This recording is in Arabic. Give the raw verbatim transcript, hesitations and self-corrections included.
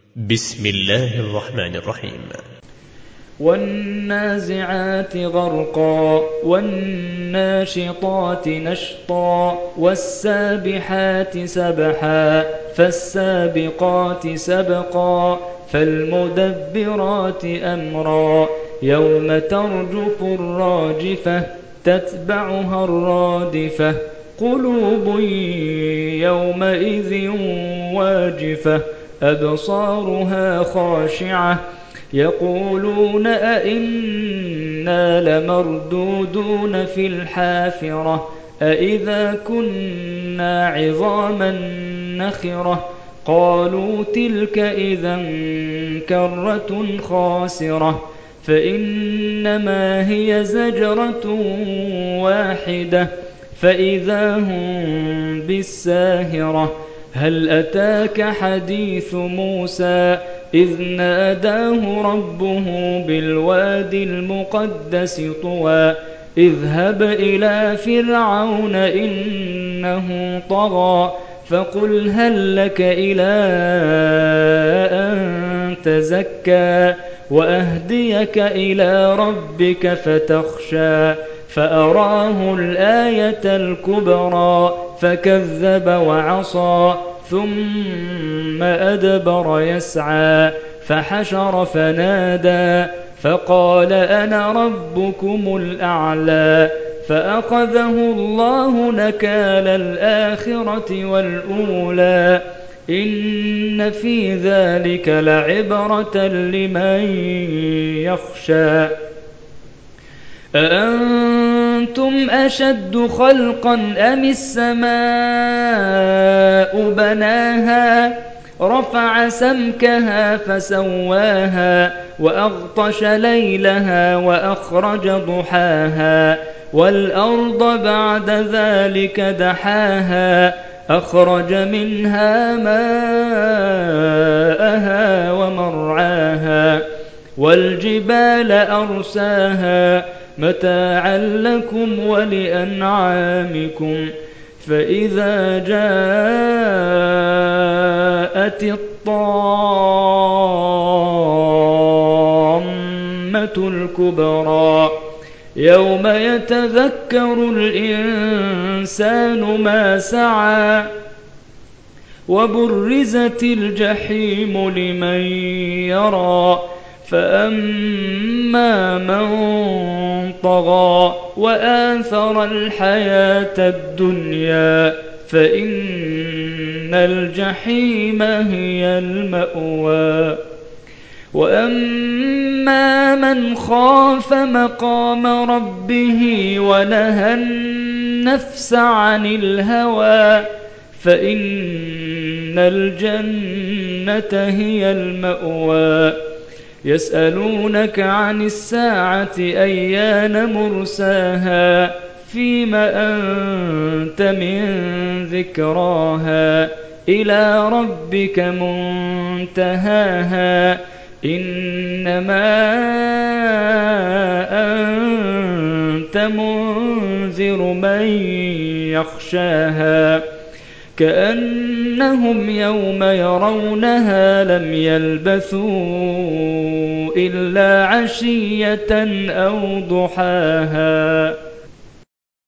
بسم الله الرحمن الرحيم. والنازعات غرقا والناشطات نشطا والسابحات سبحا فالسابقات سبقا فالمدبرات أمرا يوم ترجف الراجفة تتبعها الرادفة قلوب يومئذ واجفة أبصارها خاشعة يقولون أئنا لمردودون في الحافرة أئذا كنا عظاما نخرة قالوا تلك إذا كرة خاسرة فإنما هي زجرة واحدة فإذا هم بالساهرة هل أتاك حديث موسى إذ ناداه ربه بالوادي المقدس طوى اذهب إلى فرعون إنه طغى فقل هل لك إلى أن تزكى وأهديك إلى ربك فتخشى فأراه الآية الكبرى فكذب وعصى ثم أدبر يسعى فحشر فنادى فقال أنا ربكم الأعلى فأخذه الله نكال الآخرة والأولى إن في ذلك لعبرة لمن يخشى أأنتم أشد خلقا أم السماء بناها رفع سمكها فسواها وأغطش ليلها وأخرج ضحاها والأرض بعد ذلك دحاها أخرج منها ماءها ومرعاها والجبال أرساها متاعا لكم ولأنعامكم فإذا جاءت الطامة الكبرى يوم يتذكر الإنسان ما سعى وبرزت الجحيم لمن يرى فأما من طغى وآثر الحياة الدنيا فإن الجحيم هي المأوى وأما من خاف مقام ربه ونهى النفس عن الهوى فإن الجنة هي المأوى يسألونك عن الساعة أيان مرساها فيم أنت من ذكراها إلى ربك منتهاها إنما أنت منذر من يخشاها كأنهم يوم يرونها لم يلبثوا إلا عشية أو ضحاها.